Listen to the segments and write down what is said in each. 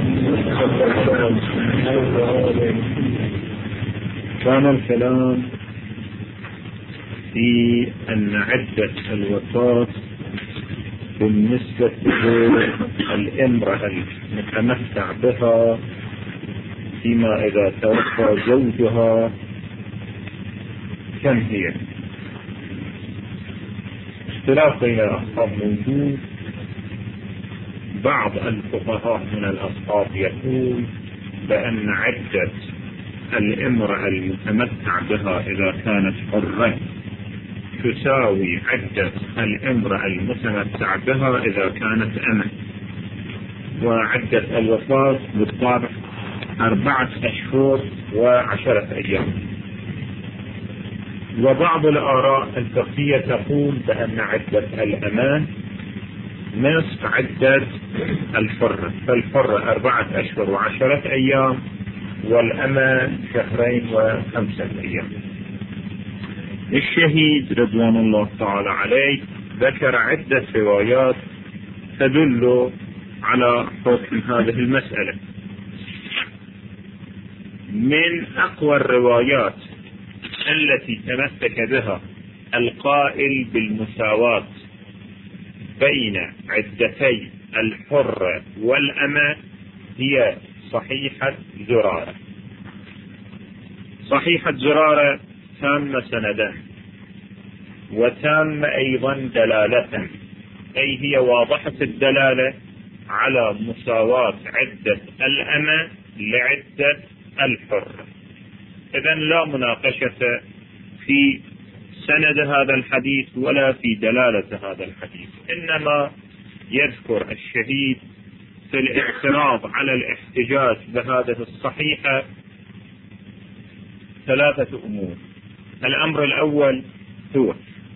كان الكلام في أن عدة الوفاة بالنسبة للامرأة المتمتع بها فيما إذا توفى زوجها كم هي؟ اختلاف بين الأصحاب موجود. بعض الفقهاء من الأصحاب يقول بأن عدة الامرأة المتمتع بها إذا كانت حرة تساوي عدة الامرأة المتمتع بها إذا كانت أمة، وعدة الوفاة بالطبع 4 أشهر و10 أيام. وبعض الآراء الفقهية تقول بأن عدة الأمان نصف عدة الحرة، فالحرة 4 أشهر و10 أيام، والأمان 2 و5 أيام. الشهيد رضوان الله تعالى عليه ذكر عدة روايات تدل على حكم هذه المسألة. من أقوى الروايات التي تمسك بها القائل بالمساواة بين عدتي الحرة والأمة هي صحيحة زرارة. صحيحة زرارة تام سندا وتام أيضا دلالة، أي هي واضحة الدلالة على مساواة عدة الأمة لعدة الحرة. إذن لا مناقشة في سند هذا الحديث ولا في دلالة هذا الحديث، إنما يذكر الشهيد في الاعتراض على الاحتجاج بهذه الصحيحة 3 أمور. الأمر الأول هو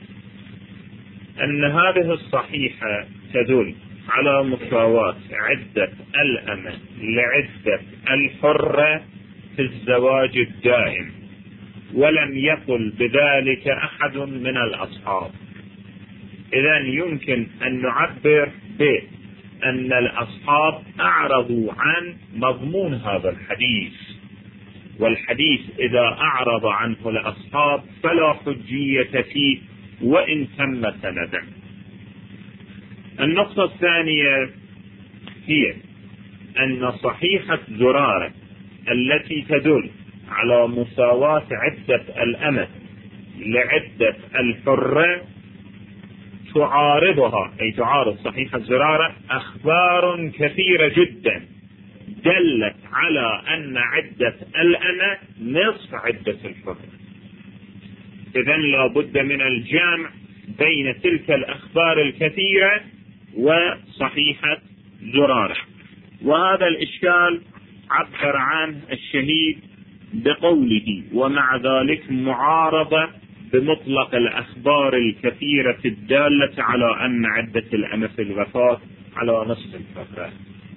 أن هذه الصحيحة تدل على مساواة عدة الأمة لعدة الحرة في الزواج الدائم، ولم يقل بذلك أحد من الأصحاب. إذن يمكن أن نعبر بأن الأصحاب أعرضوا عن مضمون هذا الحديث، والحديث إذا أعرض عنه الأصحاب فلا حجية فيه وإن تم سندا. النقطة الثانية هي أن صحيحة زرارة التي تدل على مساواة عدة الأمة لعدة الحرة تعارضها، أي تعارض صحيحة زرارة أخبار كثيرة جدا دلت على أن عدة الأمة نصف عدة الحرة. إذن لا بد من الجمع بين تلك الأخبار الكثيرة وصحيحة زرارة. وهذا الإشكال عبر عنه الشهيد بقوله: ومع ذلك معارضة بمطلق الأخبار الكثيرة الدالة على أن عدة الأمة في الوفاة على نصف الحرة.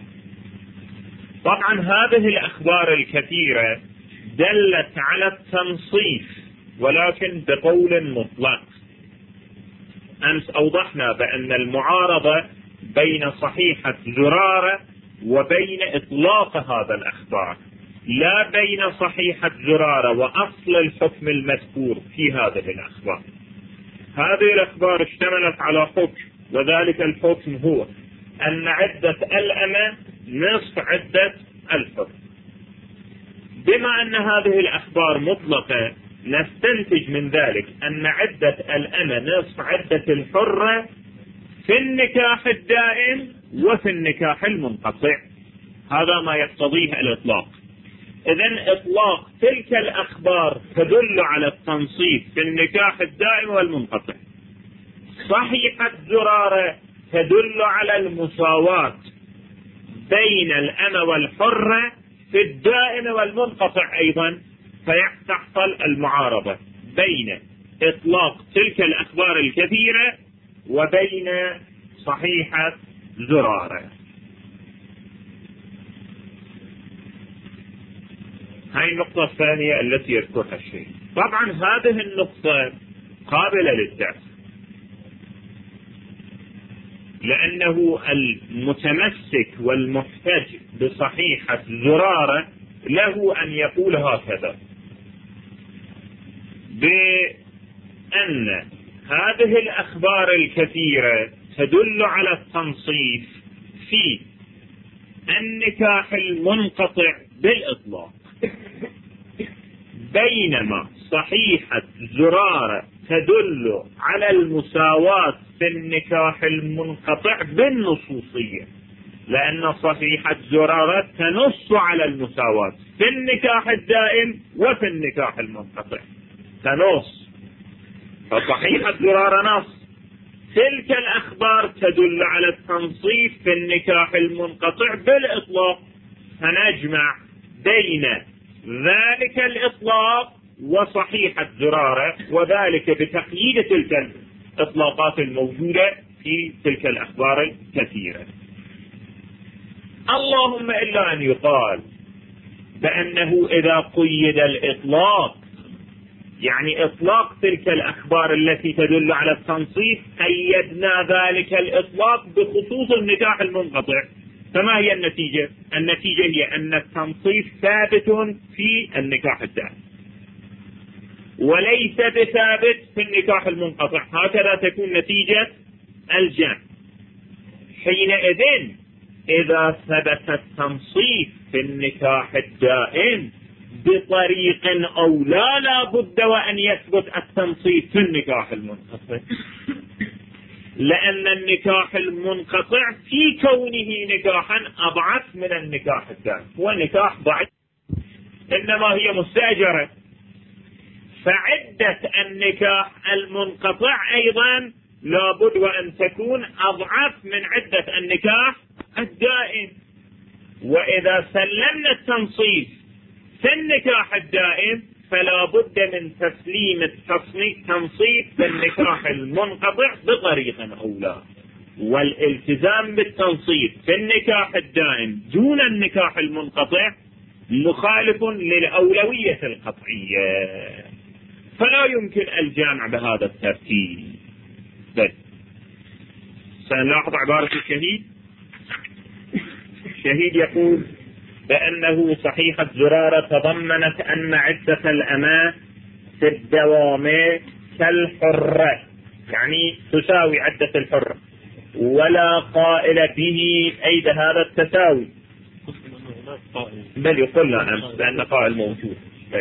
طبعا هذه الأخبار الكثيرة دلت على التنصيف ولكن بقول مطلق. أمس أوضحنا بأن المعارضة بين صحيحة زرارة وبين إطلاق هذا الأخبار، لا بين صحيحة زرارة وأصل الحكم المذكور في هذه الأخبار. هذه الأخبار اشتملت على حكم، وذلك الحكم هو أن عدة الأمة نصف عدة الحر. بما أن هذه الأخبار مطلقة نستنتج من ذلك أن عدة الأمة نصف عدة الحرة في النكاح الدائم وفي النكاح المنقطع. هذا ما يقتضيه الإطلاق. إذن إطلاق تلك الأخبار تدل على التنصيف في النكاح الدائم والمنقطع. صحيحة زرارة تدل على المساواة بين الأمة والحرة في الدائم والمنقطع أيضا، فيحصل المعارضة بين إطلاق تلك الأخبار الكثيرة وبين صحيحة زرارة. هاي النقطة الثانية التي يذكرها الشيء. طبعا هذه النقطة قابلة للدرس، لأنه المتمسك والمحتج بصحيحة زرارة له أن يقول هكذا: بأن هذه الأخبار الكثيرة تدل على التنصيف في النكاح المنقطع بالإطلاق، بينما صحيحة زرارة تدل على المساواة في النكاح المنقطع بالنصوصية، لأن صحيحة زرارة تنص على المساواة في النكاح الدائم وفي النكاح المنقطع، تنص. فصحيحة زرارة نص، تلك الأخبار تدل على التنصيف في النكاح المنقطع بالإطلاق، فنجمع بين ذلك الإطلاق وصحيحة زرارة، وذلك بتقييد تلك الإطلاقات الموجودة في تلك الأخبار الكثيرة. اللهم إلا أن يقال بأنه إذا قيد الإطلاق، يعني إطلاق تلك الأخبار التي تدل على التنصيف، قيدنا ذلك الإطلاق بخصوص النكاح المنقطع، فما هي النتيجة؟ النتيجة هي أن التنصيف ثابت في النكاح الدائم وليس بثابت في النكاح المنقطع، هكذا تكون نتيجة الجمع. حينئذ إذا ثبت التنصيف في النكاح الدائم بطريق أولى لا بد وأن يثبت التنصيف في النكاح المنقطع، لأن النكاح المنقطع في كونه نكاحا أضعف من النكاح الدائم، هو نكاح ضعيف إنما هي مستأجرة، فعدة النكاح المنقطع أيضا لابد وأن تكون أضعف من عدة النكاح الدائم. وإذا سلمنا التنصيف في النكاح الدائم فلا بد من تسليم التنصيف في النكاح المنقطع بطريق أولى، والالتزام بالتنصيف في النكاح الدائم دون النكاح المنقطع مخالف للأولوية القطعية، فلا يمكن الجامع بهذا الترتيب. بل سنلاحظ عبارة الشهيد. الشهيد يقول بأنه صحيحة زرارة تضمنت أن عدة الأماء في الدوام كالحرة، يعني تساوي عدة الحرة، ولا قائل به أي بهذا التساوي، بل يقولنا أمس بأن قائل موجود.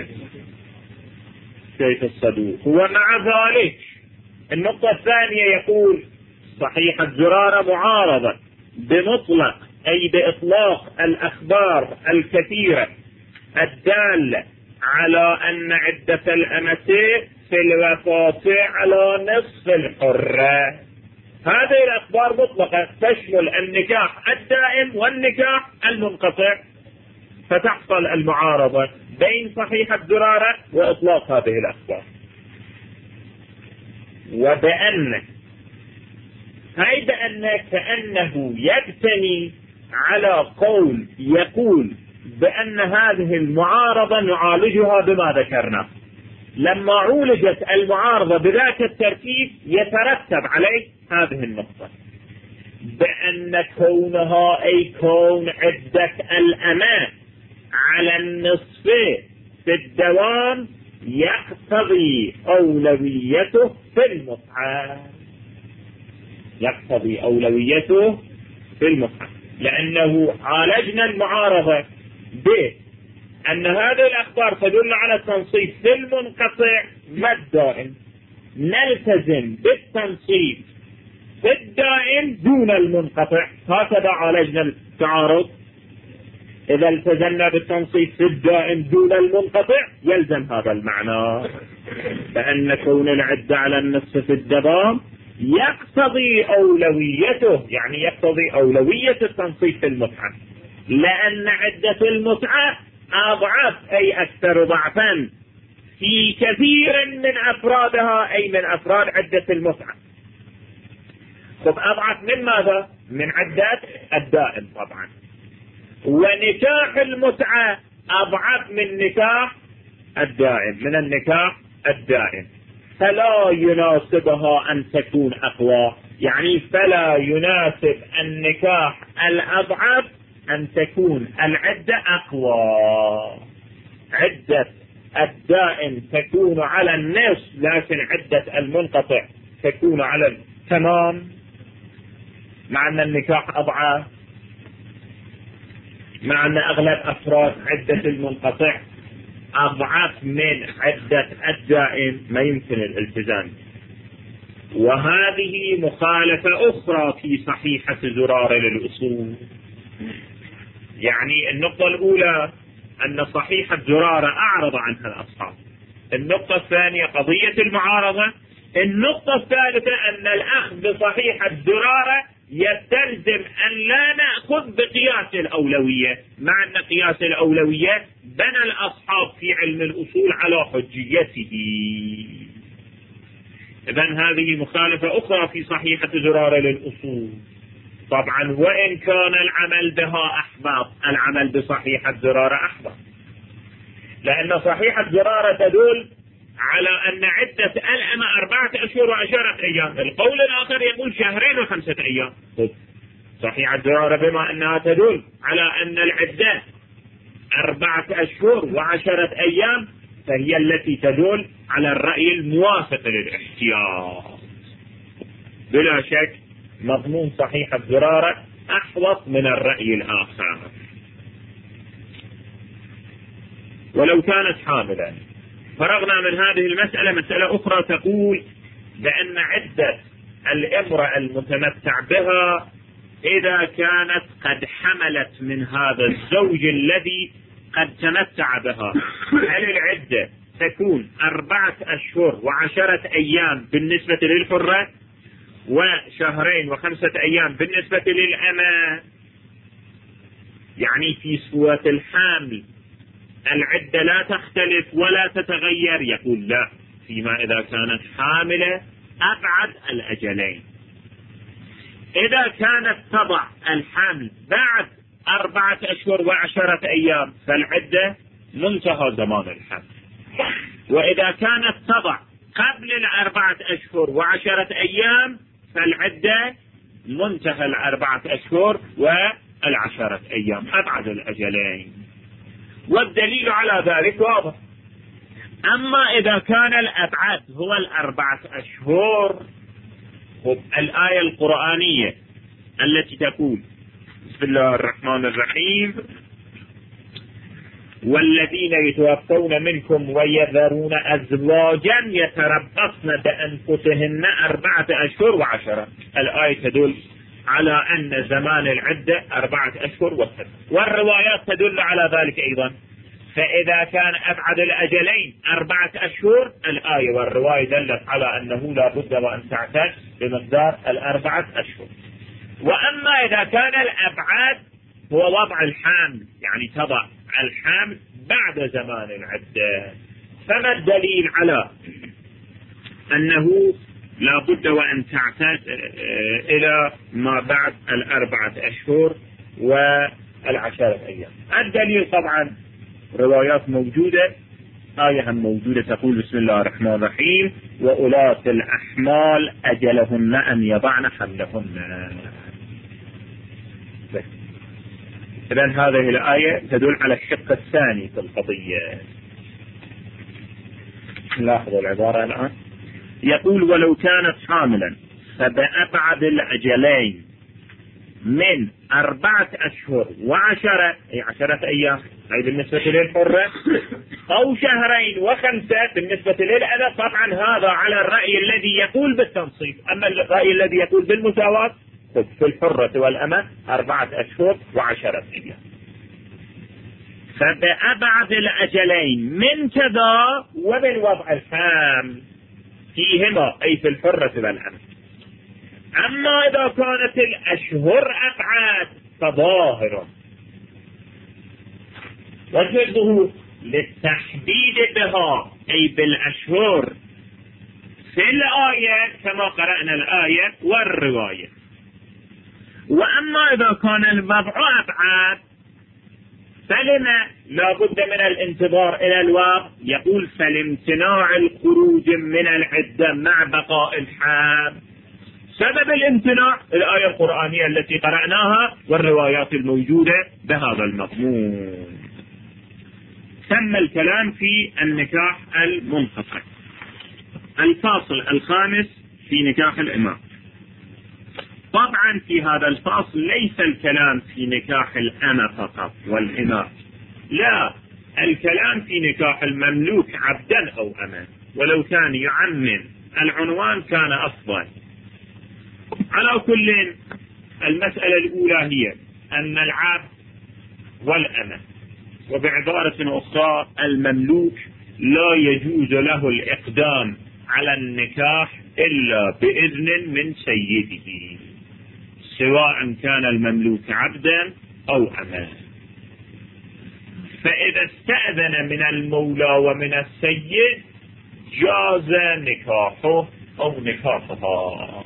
كيف الصدوق؟ ومع ذلك النقطة الثانية يقول صحيحة زرارة معارضة بمطلق أي بإطلاق الأخبار الكثيرة الدالة على أن عدة الأمتين في الوفاة على نصف الحرة. هذه الأخبار مطلقة تشمل النكاح الدائم والنكاح المنقطع، فتحصل المعارضة بين صحيحة زرارة وإطلاق هذه الأخبار. وبأن كأنه يبتني على قول يقول بأن هذه المعارضة نعالجها بما ذكرنا. لما عولجت المعارضة بذاك الترتيب يترتب عليه هذه النقطة، بأن كونها أي كون عدة الأمان على النصف في الدوام يقتضي أولويته في المتعة، يقتضي أولويته في المتعة، لأنه عالجنا المعارضة بأن هذه الأخبار تدل على التنصيف في المنقطع ما الدائم، نلتزم بالتنصيف في الدائم دون المنقطع، هكذا عالجنا التعارض. إذا التزمنا بالتنصيف في الدائم دون المنقطع يلزم هذا المعنى، بأن كون العدة على النصف في الدوام يقتضي أولويته، يعني يقتضي أولوية التنصيف في المتعة، لأن عدة المتعة أضعف أي أكثر ضعفا في كثير من أفرادها، أي من أفراد عدة المتعة. طب أضعف من ماذا؟ من عدة الدائم طبعا. ونكاح المتعة أضعف من نكاح الدائم، من النكاح الدائم، فلا يناسبها أن تكون أقوى يعني فلا يناسب النكاح الأضعف أن تكون العدة أقوى. عدة الدائم تكون على النصف، لكن عدة المنقطع تكون على التمام، مع أن النكاح أضعف، مع أن أغلب أفراد عدة المنقطع أضعف من عدة الدائم، ما يمكن الالتزام. وهذه مخالفة أخرى في صحيحة زرارة للأصول. يعني النقطة الأولى أن صحيحة زرارة أعرض عنها الأصحاب. النقطة الثانية قضية المعارضة. النقطة الثالثة أن الأخذ بصحيحة زرارة يستلزم أن لا نأخذ بقياس الأولوية، مع أن قياس الأولوية بنى الأصحاب في علم الأصول على حجيته. إذن هذه مخالفة أخرى في صحيحة زرارة للأصول. طبعا وإن كان العمل بها أحبط، العمل بصحيحة زرارة أحبط، لأن صحيحة زرارة تدل على أن عدة الأمة 4 أشهر و10 أيام. القول الآخر يقول 2 و5 أيام. صحيحة زرارة بما أنها تدل على أن العدة 4 أشهر و10 أيام، فهي التي تدل على الرأي الموافق للاحتياط. بلا شك مضمون صحيحة زرارة أحوط من الرأي الآخر. ولو كانت حاملا، فرغنا من هذه المسألة. مسألة أخرى تقول بأن عدة الامرأة المتمتع بها إذا كانت قد حملت من هذا الزوج الذي قد تمتع بها، هل العدة تكون 4 أشهر و10 أيام بالنسبة للحرة، و2 و5 أيام بالنسبة للأمة؟ يعني في سورة الحامل العدة لا تختلف ولا تتغير؟ يقول لا، فيما إذا كانت حاملة أبعد الأجلين. إذا كانت تضع الحمل بعد 4 أشهر و10 أيام فالعدة منتهى زمان الحمل، وإذا كانت تضع قبل 4 أشهر و10 أيام فالعدة منتهى 4 أشهر و10 أيام، أبعد الأجلين. والدليل على ذلك واضح. أما إذا كان الأبعد هو 4 أشهر، الآية القرآنية التي تقول بسم الله الرحمن الرحيم: والذين يتوفون منكم ويذرون أزواجا يتربصن بأنفسهن 4 أشهر و10. الآية تدل على أن زمان العدة 4 أشهر و7، والروايات تدل على ذلك أيضا. فإذا كان أبعد الأجلين 4 أشهر، الآية والرواية دلت على أنه لا بد وأن تعتد بمقدار 4 أشهر. وأما إذا كان الأبعد هو وضع الحامل، يعني تضع الحامل بعد زمان العدة، فما الدليل على أنه لا بد وأن تعتد إلى ما بعد 4 أشهر و10 أيام؟ الدليل طبعا روايات موجودة، آية هم موجودة تقول بسم الله الرحمن الرحيم: وأولاة الأحمال أجلهن أن يضعن حملهن. إذن هذه الآية تدل على الشق الثاني في القضية. لاحظوا العبارة الآن، يقول: ولو كانت حاملا فبأبعد الأجلين من 4 أشهر و10 أي 10 أيام، أي بالنسبة للحرة، أو 2 و5 بالنسبة للأمة. طبعا هذا على الرأي الذي يقول بالتنصيف. أما الرأي الذي يقول بالمساواة في الحرة والأمة 4 أشهر و10 أيام. فبأبعد الأجلين من كذا ومن وضع الحامل فيهما، أي في الحرة والأمة. أما إذا كانت الأشهر أبعد فظاهر. وجه الظهور للتحديد بها أي بالأشهر في الآية كما قرأنا الآية والرواية. وأما إذا كان الوضع أبعد فلما لا بد من الانتظار إلى الوقت؟ يقول: فلامتناع الخروج من العدة مع بقاء الحامل سبب الامتناع الآية القرآنية التي قرأناها والروايات الموجودة بهذا المضمون. تم الكلام في النكاح المنقطع. الفاصل الخامس في نكاح الإماء. طبعا في هذا الفاصل ليس الكلام في نكاح الأمة فقط والإماء، لا، الكلام في نكاح المملوك عبدا أو أمة، ولو كان يعمم العنوان كان أفضل. على كل، المسألة الأولى هي أن العبد والأمة، وبعبارة أخرى المملوك، لا يجوز له الإقدام على النكاح إلا بإذن من سيده، سواء كان المملوك عبدا أو أمة. فإذا استأذن من المولى ومن السيد جاز نكاحه أو نكاحها.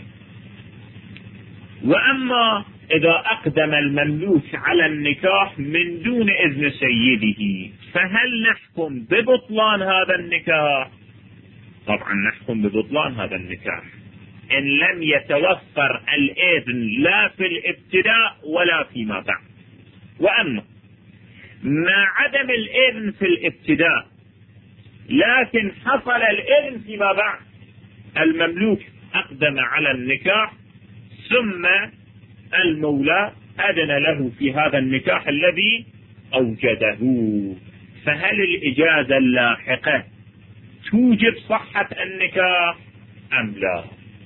وأما إذا أقدم المملوك على النكاح من دون إذن سيده فهل نحكم ببطلان هذا النكاح؟ طبعا نحكم ببطلان هذا النكاح إن لم يتوفر الإذن لا في الابتداء ولا فيما بعد. وأما ما عدم الإذن في الابتداء لكن حصل الإذن فيما بعد، المملوك أقدم على النكاح ثم المولى أذن له في هذا النكاح الذي أوجده، فهل الإجازة اللاحقة توجب صحة النكاح أم لا؟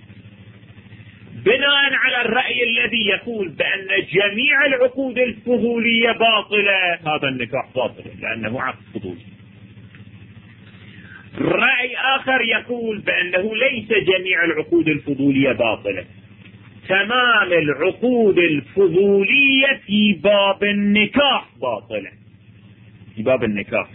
بناء على الرأي الذي يقول بأن جميع العقود الفضولية باطلة، هذا النكاح باطل لأنه عقد فضولي. رأي آخر يقول بأنه ليس جميع العقود الفضولية باطلة، تمام العقود الفضولية في باب النكاح باطلة، في باب النكاح،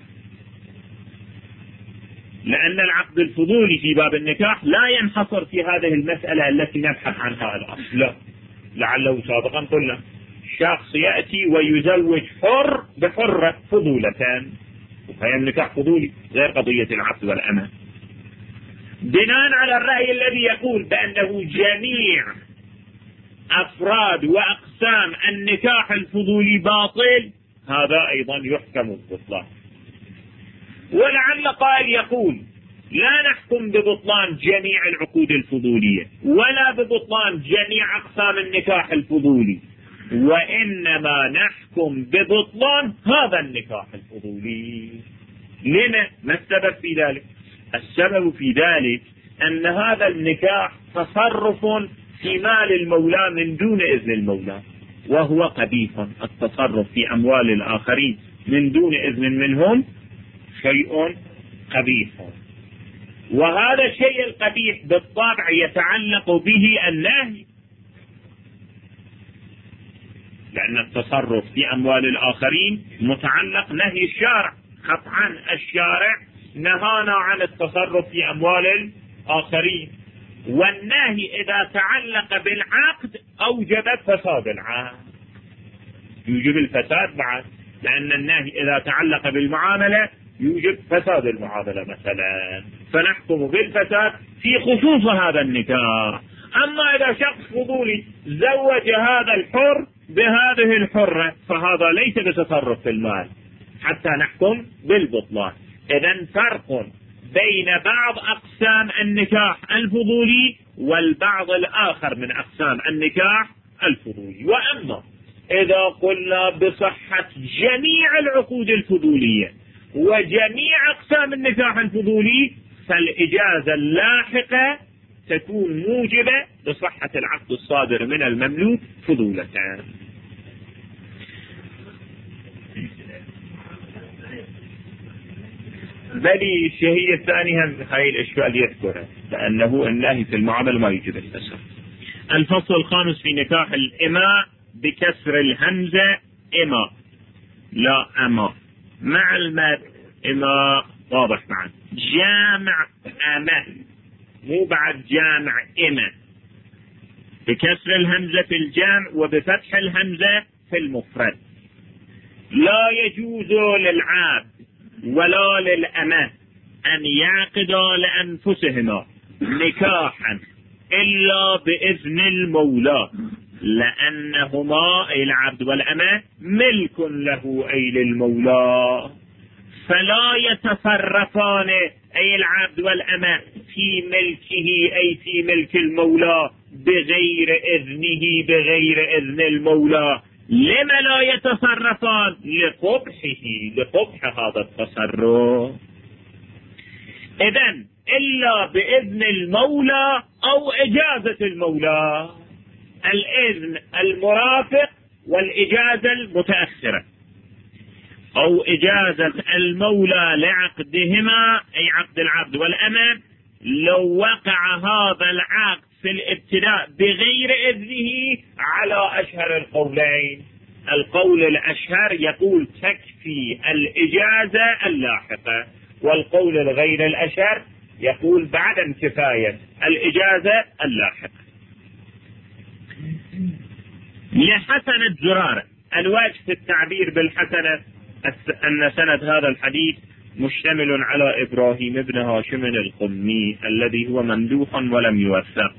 لأن العقد الفضولي في باب النكاح لا ينحصر في هذه المسألة التي نبحث عنها الآن. لا، لعله سابقا قلنا شخص يأتي ويزوج حر بحرة فضولتان، وهي النكاح فضولي غير قضية العقد والأمة. بناء على الرأي الذي يقول بأنه جميع أفراد وأقسام النكاح الفضولي باطل، هذا أيضا يحكم بالبطلان. ولعل قائل يقول لا نحكم ببطلان جميع العقود الفضولية ولا ببطلان جميع أقسام النكاح الفضولي، وإنما نحكم ببطلان هذا النكاح الفضولي. لما؟ ما السبب في ذلك؟ السبب في ذلك أن هذا النكاح تصرف في مال المولى من دون إذن المولى، وهو قبيح. التصرف في أموال الآخرين من دون إذن منهم شيء قبيح، وهذا الشيء القبيح بالطبع يتعلق به النهي، لأن التصرف في أموال الآخرين متعلق نهي الشارع. قطعا الشارع نهانا عن التصرف في أموال الآخرين، والنهي إذا تعلق بالعقد أوجب فساد العقد، يوجب الفساد بعد، لأن النهي إذا تعلق بالمعاملة يوجب فساد المعاملة مثلا، فنحكم بالفساد في خصوص هذا النكاح. أما إذا شخص فضولي زوج هذا الحر بهذه الحرة فهذا ليس بتصرف في المال حتى نحكم بالبطلان. إذن فرق بين بعض أقسام النكاح الفضولي والبعض الآخر من أقسام النكاح الفضولي. وأما إذا قلنا بصحة جميع العقود الفضولية وجميع أقسام النكاح الفضولي فالإجازة اللاحقة تكون موجبة لصحة العقد الصادر من المملوك فضولة. بلي الشهية الثانية هاي الأشياء يذكرها، لأنه النهي في المعاملة ما يوجب الفساد. الفصل الخامس في نكاح الإماء بكسر الهمزة إماء لا أما، مع المد إماء واضح معا، جامع أما مو بعد جامع إما، بكسر الهمزة في الجامع وبفتح الهمزة في المفرد. لا يجوز للعبد ولا للأمة أن يعقدا لأنفسهما نكاحا إلا بإذن المولى، لأنهما أي العبد والأمة ملك له أي للمولى، فلا يتصرفان أي العبد والأمة في ملكه أي في ملك المولى بغير إذنه بغير إذن المولى. لما لا يتصرفان؟ لقبح هذا التصرف. إذن إلا بإذن المولى أو إجازة المولى، الإذن المرافق والإجازة المتأخرة، أو إجازة المولى لعقدهما أي عقد العبد والأمة. لو وقع هذا العقد في الابتداء بغير إذنه على أشهر القولين، القول الأشهر يقول تكفي الإجازة اللاحقة، والقول الغير الأشهر يقول بعدم كفاية الإجازة اللاحقة. لحسنة زرارة، الوجه في التعبير بالحسنة أن سند هذا الحديث مشتمل على إبراهيم بن هاشم القمي الذي هو ممدوح ولم يوثق.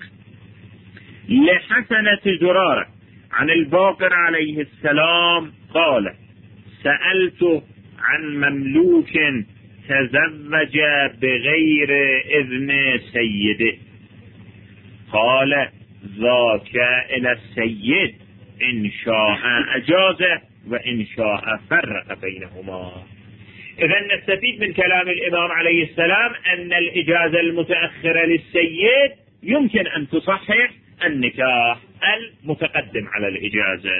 لحسنة زرارة عن الباقر عليه السلام قال: سألت عن مملوك تزوج بغير إذن سيده، قال: ذاك إلى السيد إن شاء أجازه وإن شاء فرق بينهما. إذن نستفيد من كلام الإمام عليه السلام أن الإجازة المتأخرة للسيد يمكن أن تصحح النكاح المتقدم على الإجازة.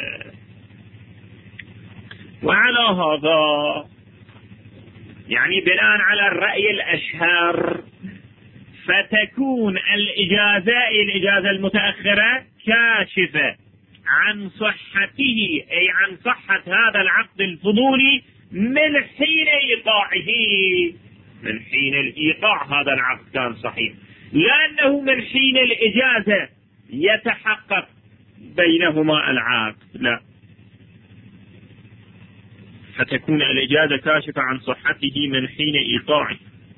وعلى هذا يعني بناء على الرأي الأشهر فتكون الإجازة المتأخرة كاشفة عن صحته أي عن صحة هذا العقد الفضولي من حين إيقاعه، من حين الإيقاع هذا العقد كان صحيح، لأنه من حين الإجازة يتحقق بينهما العقد، لا، فتكون الإجازة كاشفة عن صحته من حين إيقاعه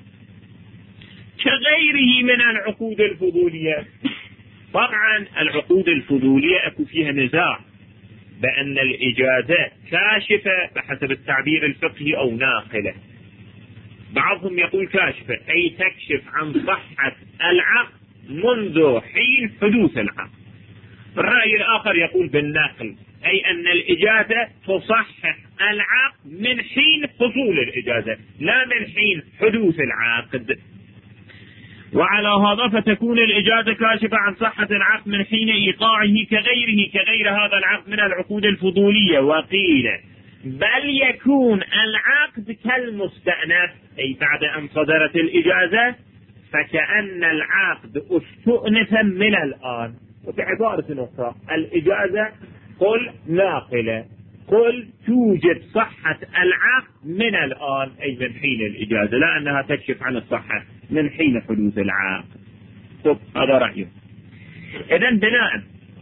كغيره من العقود الفضولية. طبعا العقود الفضولية أكو فيها نزاع بأن الإجازة كاشفة بحسب التعبير الفقهي أو ناقلة. بعضهم يقول كاشفة أي تكشف عن صحة العقد منذ حين حدوث العقد. الرأي الآخر يقول بالنقل أي أن الإجازة تصحح العقد من حين حصول الإجازة لا من حين حدوث العقد. وعلى هذا فتكون الإجازة كاشفة عن صحة العقد من حين إيقاعه كغير هذا العقد من العقود الفضولية. وقيل بل يكون العقد كالمستأنف أي بعد أن صدرت الإجازة فكأن العقد استؤنف من الآن. وبعبارة أخرى الإجازة قل ناقلة، قل توجد صحة العقد من الآن أي من حين الإجازة، لا أنها تكشف عن الصحة من حين حدوث العقد. طب هذا رأيه. إذن بناء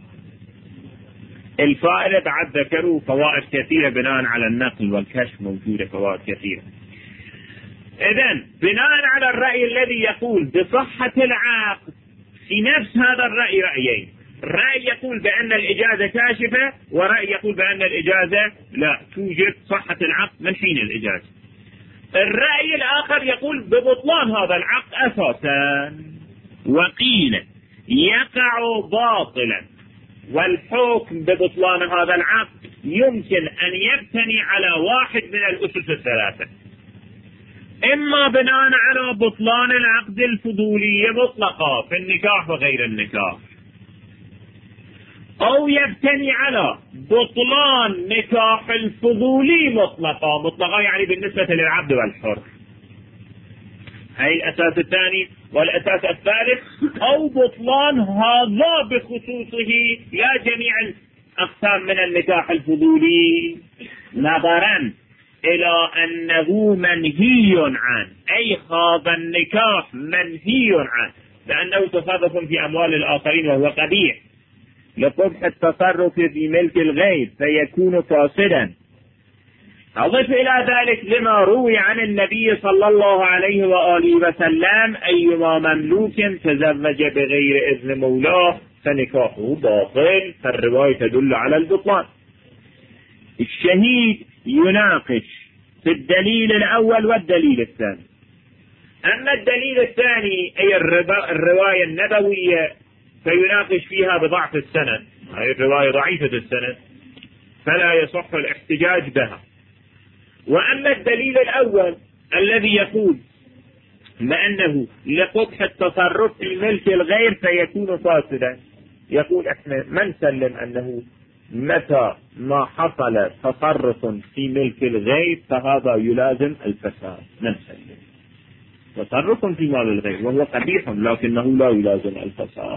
الفائدة بعد ذكروا فوائد كثيرة بناء على النقل والكشف، موجودة فوائد كثيرة. إذن بناء على الرأي الذي يقول بصحة العقد في نفس هذا الرأي رأيين، رأي يقول بأن الإجازة كاشفة ورأي يقول بأن الإجازة لا توجد صحة العقد من حين الإجازة. الرأي الآخر يقول ببطلان هذا العقد أساسا. وقيل يقع باطلا، والحكم ببطلان هذا العقد يمكن أن يبتني على واحد من الأسس الثلاثة: إما بناء على بطلان العقد الفضولي مطلقا في النكاح وغير النكاح، أو يبتني على بطلان نكاح الفضولي مطلقا يعني بالنسبة للعبد والحر. هاي الأساس الثاني. والأساس الثالث أو بطلان هذا بخصوصه لا جميع الأقسام من النكاح الفضولي، نظرا إلى أنه منهي عنه، أي هذا النكاح منهي عنه لأنه تصرف في أموال الآخرين وهو قبيح لقبح التصرف في ملك الغير فيكون فاسدا. أضف إلى ذلك لما روي عن النبي صلى الله عليه وآله وسلم: أيما مملوك تزوج بغير إذن مولاه فنكاحه باطل. فالرواية تدل على البطلان. الشهيد يناقش في الدليل الأول والدليل الثاني. أما الدليل الثاني أي الرواية النبوية فيناقش فيها بضعف السند، هذه الرواية ضعيفة السند فلا يصح الاحتجاج بها. وأما الدليل الأول الذي يقول بأنه لقبح التصرف في ملك الغير فيكون فاسدا، يقول احنا ما نسلم أنه متى ما حصل تصرف في ملك الغير فهذا يلازم الفساد، ما نسلم. تصرف في مال الغير وهو قبيح لكنه لا يلازم الفساد.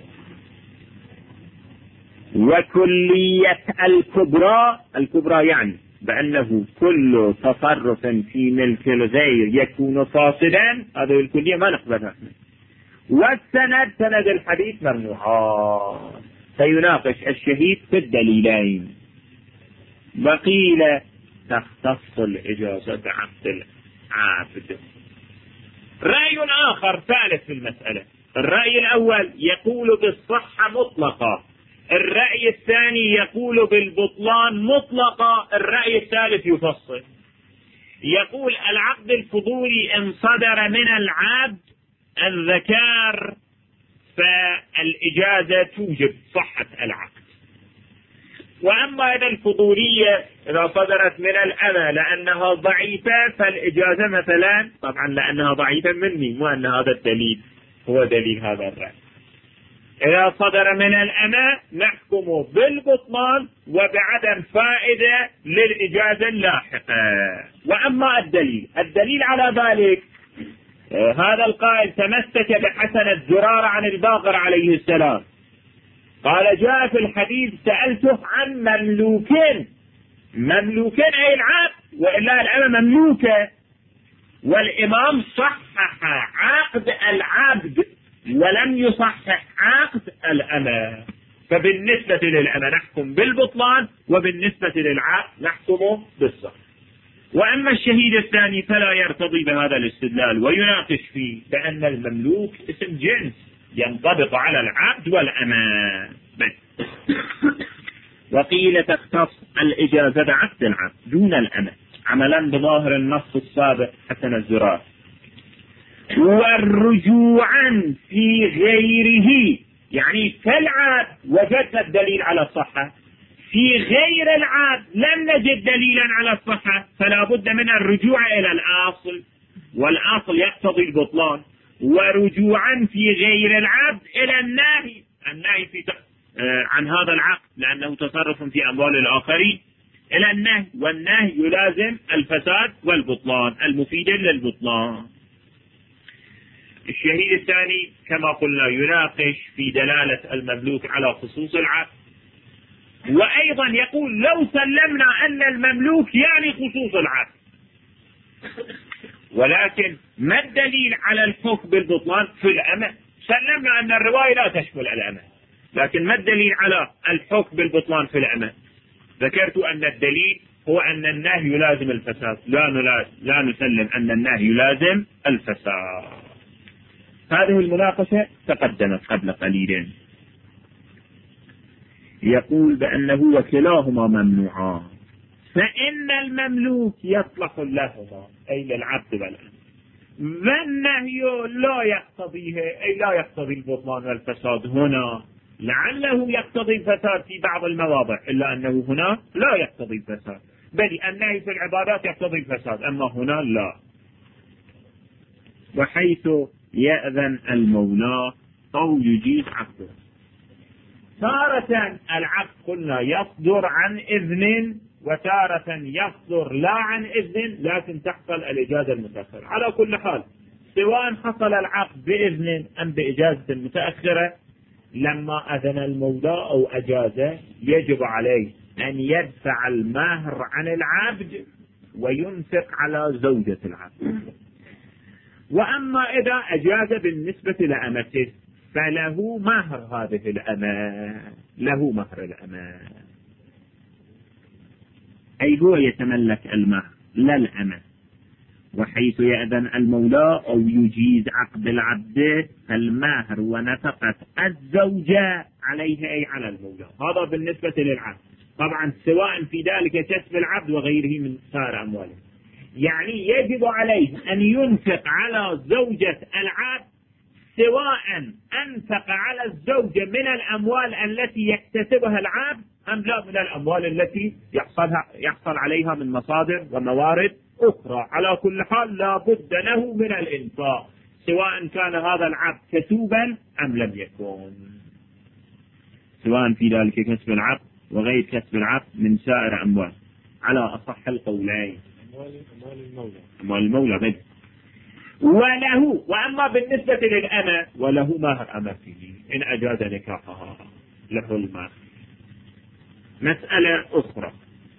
وكلية الكبرى يعني بأنه كل تصرف في ملك الغير يكون فاسدا، هذه الكلية ما نقبلها. والسند سند الحديث ممنوع. فيناقش الشهيد في الدليلين. وقيل تختص الإجازة بعقد العابد. رأي آخر ثالث في المسألة. الرأي الأول يقول بالصحة مطلقة، الرأي الثاني يقول بالبطلان مطلقة، الرأي الثالث يفصل. يقول العقد الفضولي إن صدر من العبد الذكر فالإجازة توجب صحة العقد. وأما إذا الفضولية إذا صدرت من الأمة لأنها ضعيفة فالإجازة مثلا طبعا لأنها ضعيفة مني، مو أن هذا الدليل هو دليل هذا الرأي. إذا صدر من الأمة نحكم بالبطلان وبعدم فائدة للإجازة اللاحقة. وأما الدليل على ذلك هذا القائل تمسك بحسن الزرار عن الباقر عليه السلام، قال جاء في الحديث سألته عن مملوكين أي العبد، وإلا الأمة مملوكة. والإمام صحح عقد العبد ولم يصحح عقد الأمة، فبالنسبة للأمة نحكم بالبطلان وبالنسبة للعبد نحكم بالصحة. وأما الشهيد الثاني فلا يرتضي بهذا الاستدلال ويناقش فيه بأن المملوك اسم جنس ينطبق على العبد والأمة. وقيل تختص الإجازة بعقد العبد دون الأمة عملا بظاهر النص السابق حسن الزرار. والرجوعا في غيره يعني في العبد وجدنا الدليل على الصحة، في غير العبد لم نجد دليلا على الصحة، فلا بد من الرجوع إلى الأصل، والأصل يقتضي البطلان. ورجوعا في غير العبد إلى النهي في عن هذا العقد لأنه تصرف في أموال الآخرين إلى النهي، والنهي يلازم الفساد والبطلان المفيد للبطلان. الشهيد الثاني كما قلنا يناقش في دلالة المملوك على خصوص العقد، وأيضا يقول لو سلمنا أن المملوك يعني خصوص العقد، ولكن ما الدليل على الحكم بالبطلان في الأمة؟ سلمنا أن الرواية لا تشمل الأمة، لكن ما الدليل على الحكم بالبطلان في الأمة؟ ذكرت أن الدليل هو أن النهي يلازم الفساد، لا نسلم أن النهي يلازم الفساد. هذه المناقشة تقدمت قبل قليل. يقول بأنه وكلاهما ممنوعان، فإن المملوك يصلح لهما أي للعبد والأمة، والنهي لا يقتضيه أي لا يقتضي البطلان والفساد هنا، لعله يقتضي الفساد في بعض المواضع إلا أنه هنا لا يقتضي الفساد، بل النهي في العبادات يقتضي الفساد أما هنا لا. وحيث يأذن المولى أو يجيز عقده. تارة العقد قلنا يصدر عن إذن وتارة يصدر لا عن إذن، لكن تحصل الإجازة المتأخرة. على كل حال سواء حصل العقد بإذن أم بإجازة متأخرة، لما أذن المولى أو أجازه يجب عليه أن يدفع المهر عن العبد وينفق على زوجة العبد. وأما إذا أجاز بالنسبة لأمته فله مهر هذه الأمة، له مهر الأمة. أي هو يتملك المهر لا الأمة. وحيث يأذن المولى أو يجيز عقد العبد فالمهر ونفقة الزوجة عليه أي على المولى. هذا بالنسبة للعبد، طبعا سواء في ذلك كسب العبد وغيره من سائر أمواله. يعني يجب عليه أن ينفق على زوجة العبد سواء أنفق على الزوجة من الأموال التي يكتسبها العبد أم لا من الأموال التي يحصل عليها من مصادر وموارد أخرى. على كل حال لا بد له من الإنفاق سواء كان هذا العبد كسوبا أم لم يكن، سواء في ذلك كسب العبد وغير كسب العبد من سائر أموال على أصح القولين. أموال المولى بدء. وله، وأما بالنسبة للأمة وله مهر أمته إن أجاز نكاحها له المهر. مسألة أخرى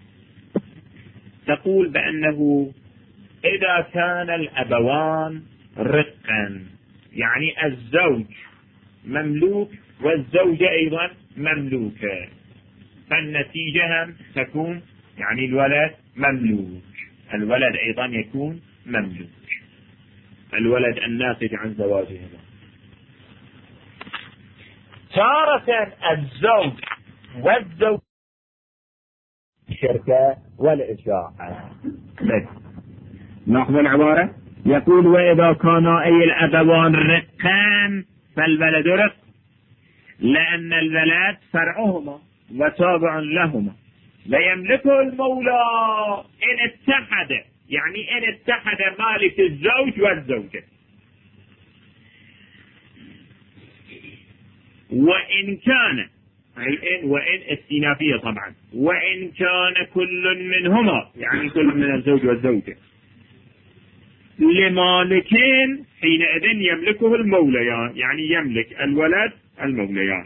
تقول بأنه إذا كان الأبوان رقا، يعني الزوج مملوك والزوجة أيضا مملوكة، فالنتيجة تكون يعني الولد مملوك، الولد أيضا يكون مملوك، الولد الناتج عن زواجهما. تارة الزوج والزوج الشركة والإشاعة. نأخذ العبارة، يقول وإذا كانا أي الأبوان رقان فالولد رق، لأن الولد فرعهما وتابع لهما لا يملكه المولى إن اتحد، يعني إن اتحد مالك الزوج والزوجة. وإن كان وإن استئنافية طبعا، وإن كان كل منهما يعني كل من الزوج والزوجة لمالكين حينئذ يملكه الموليان، يعني يملك الولد الموليان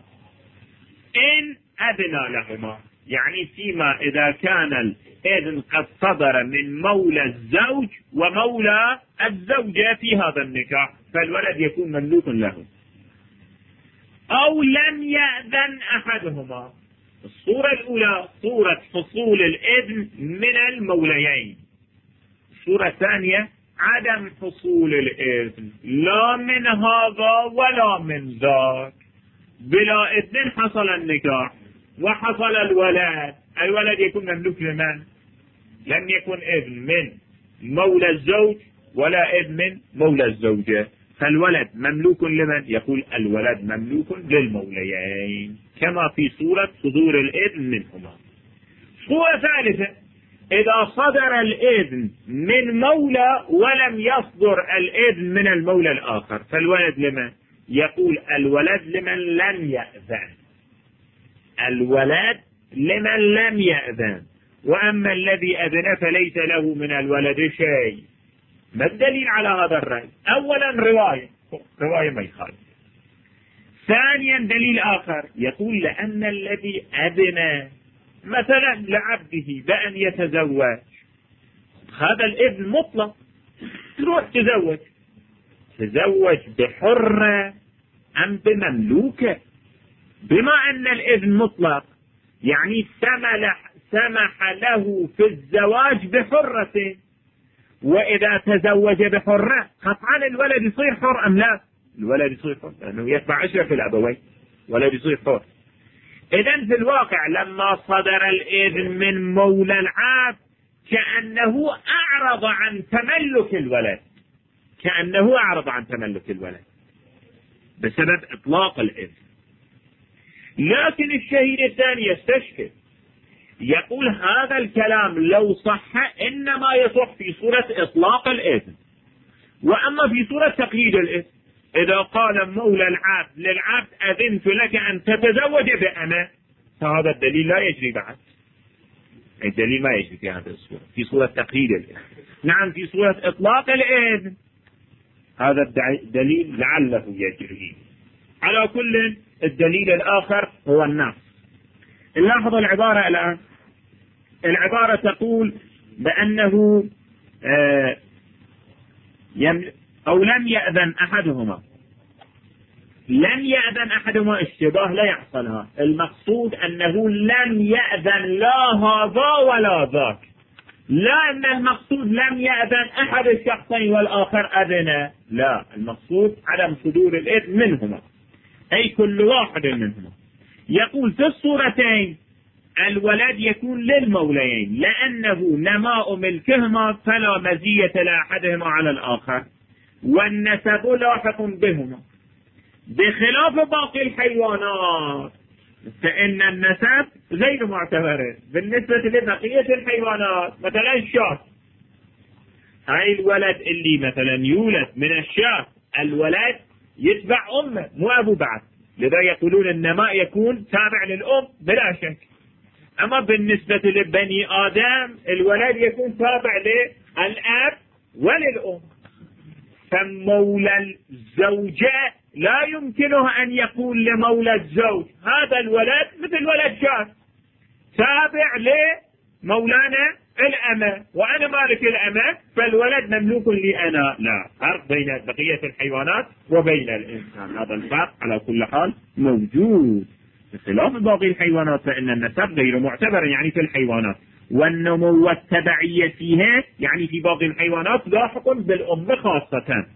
إن أذن لهما، يعني فيما إذا كان الإذن قد صدر من مولى الزوج ومولى الزوجة في هذا النكاح فالولد يكون مملوك له. أو لم يأذن أحدهما، الصورة الأولى صورة حصول الإذن من الموليين، الصورة الثانية عدم حصول الإذن لا من هذا ولا من ذاك، بلا إذن حصل النكاح وحصل الولد يكون مملوك لمن؟ لم يكن إذن من مولى الزوج ولا إذن من مولى الزوجة، فالولد مملوك لمن؟ يقول الولد مملوك للموليين كما في صورة صدور الإذن منهما. صورة ثالثة إذا صدر الإذن من مولى ولم يصدر الإذن من المولى الآخر فالولد لمن؟ يقول الولد لمن لم يأذن، الولد لمن لم يأذن، وأما الذي أذن فليس له من الولد شيء. ما الدليل على هذا الرأي؟ أولا رواية ما يخالف. ثانيا دليل آخر يقول لأن الذي أذن مثلا لعبده بأن يتزوج هذا الإذن مطلق، تروح تزوج بحرة أم بمملوكة، بما أن الإذن مطلق يعني سمح له في الزواج بحرة، وإذا تزوج بحرة قطعا الولد يصير حر أم لا؟ الولد يصير حر لأنه يتبع أشرف الأبوين، ولد يصير حر. إذن في الواقع لما صدر الإذن من مولى العبد كأنه أعرض عن تملك الولد، كأنه أعرض عن تملك الولد بسبب إطلاق الإذن. لكن الشهيد الثاني يستشكل يقول هذا الكلام لو صح إنما يصح في صورة إطلاق الإذن، وأما في صورة تقييد الإذن إذا قال مولى العبد للعبد أذنت لك أن تتزوج بأنا فهذا الدليل لا يجري بعد، الدليل ما يجري في هذه الصورة في صورة تقييد الإذن. نعم في صورة إطلاق الإذن هذا الدليل لعله يجري. على كل الدليل الآخر هو النص. نلاحظ العبارة الآن، العبارة تقول بأنه أو لم يأذن أحدهما لم يأذن أحدهما اشتباه لا يحصلها. المقصود أنه لم يأذن لا هذا ولا ذاك، لا أن المقصود لم يأذن أحد الشخصين والآخر أذن، لا، المقصود عدم صدور الإذن منهما، أي كل واحد منهما. يقول في الصورتين الولد يكون للموليين لأنه نماء ملكهما فلا مزية لأحدهما على الآخر، والنسب لاحق بهما، بخلاف باقي الحيوانات فإن النسب غير معتبر بالنسبة لبقية الحيوانات. مثلا الشاة، هاي الولد اللي مثلا يولد من الشاة الولد يتبع أمه مو أبو بعد، لذا يقولون النماء يكون تابع للأم بلا شك. أما بالنسبة لبني آدم الولد يكون تابع للأب وللأم. فمولى الزوجة لا يمكنه أن يقول لمولى الزوج هذا الولد مثل ولد شاة تابع لمولانا الأمة وأنا مالك الأمة فالولد مملوك لي أنا. لا، فرق بين بقية الحيوانات وبين الإنسان، هذا الفرق على كل حال موجود. بخلاف باقي الحيوانات فإن النسب غير معتبر يعني في الحيوانات، والنمو والتبعية فيها يعني في باقي الحيوانات لاحق بالأم خاصة.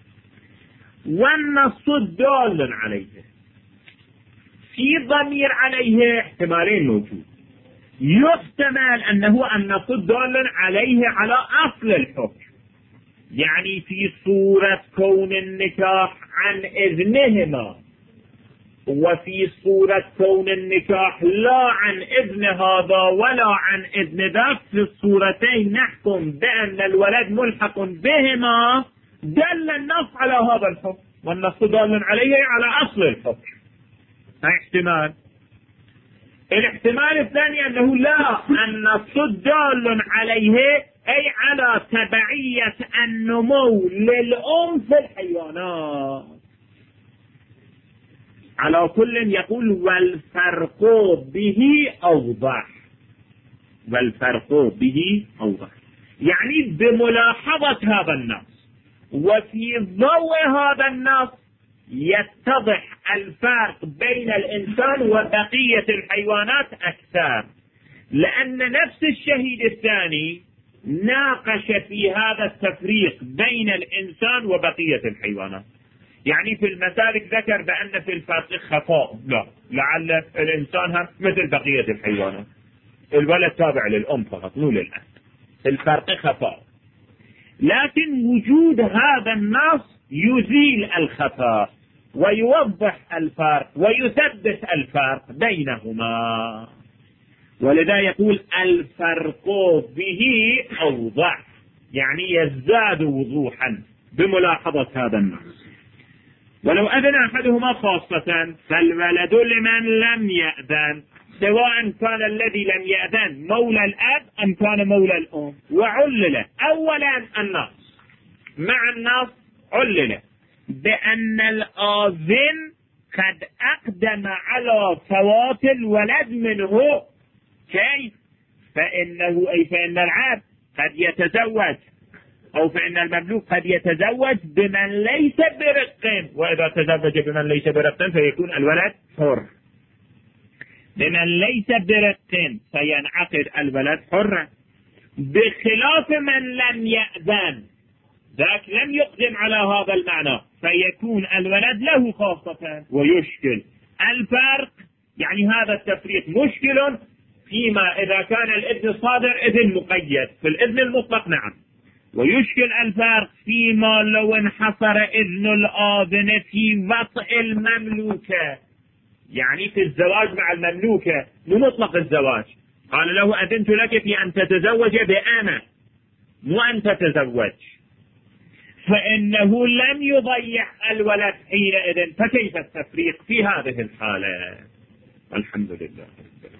والنص الدال عليه، في ضمير عليه احتمالين موجود، يحتمل أنه النص الدال عليه على أصل الحكم، يعني في صورة كون النكاح عن إذنهما، وفي صورة كون النكاح لا عن إذن هذا ولا عن إذن ذاك، في الصورتين نحكم بأن الولد ملحق بهما، دل النص على هذا الحكم، والنص دال عليه على أصل الحكم. احتمال. الاحتمال الثاني أنه لا، النص دال عليه أي على تبعية النمو للأم في الحيوانات. على كل يقول والفرق به أوضح، والفرق به أوضح يعني بملاحظة هذا النص وفي ضوء هذا النص يتضح الفرق بين الإنسان وبقية الحيوانات أكثر، لأن نفس الشهيد الثاني ناقش في هذا التفريق بين الإنسان وبقية الحيوانات. يعني في المسالك ذكر بأن في الفرق خفاء، لا، لعل الإنسان مثل بقية الحيوانات، الولد تابع للأم فقط مو للأب، الفرق خفاء. لكن وجود هذا النص يزيل الخفاء ويوضح الفرق ويثبت الفرق بينهما، ولذا يقول الفرق به أوضح يعني يزداد وضوحا بملاحظة هذا النص. ولو أذن أحدهما خاصة فالولد لمن لم يأذن، سواء كان الذي لم يأذن مولى الأب أم كان مولى الأم. وعلل أولا النص، مع النص علل بأن الآذن قد أقدم على فوات الولد منه. كيف؟ فإن العبد قد يتزوج أو فإن المملوك قد يتزوج بمن ليس برق، وإذا تزوج بمن ليس برق فيكون الولد حر، بمن ليس برق فينعقد الولد حرا، بخلاف من لم يأذن ذاك لم يقدم على هذا المعنى فيكون الولد له خاصة ويشكل الفرق. يعني هذا التفريق مشكل فيما إذا كان الإذن صادر إذن مقيد، في الإذن المطلق نعم، ويشكل الفرق فيما لو انحصر إذن الآذن في وطئ المملوكة، يعني في الزواج مع المملوكة مو مطلق الزواج، قال له أذنت لك في أن تتزوج بأنا مو أن تتزوج، فإنه لم يضيع الولد حينئذ. فكيف التفريق في هذه الحالة؟ الحمد لله.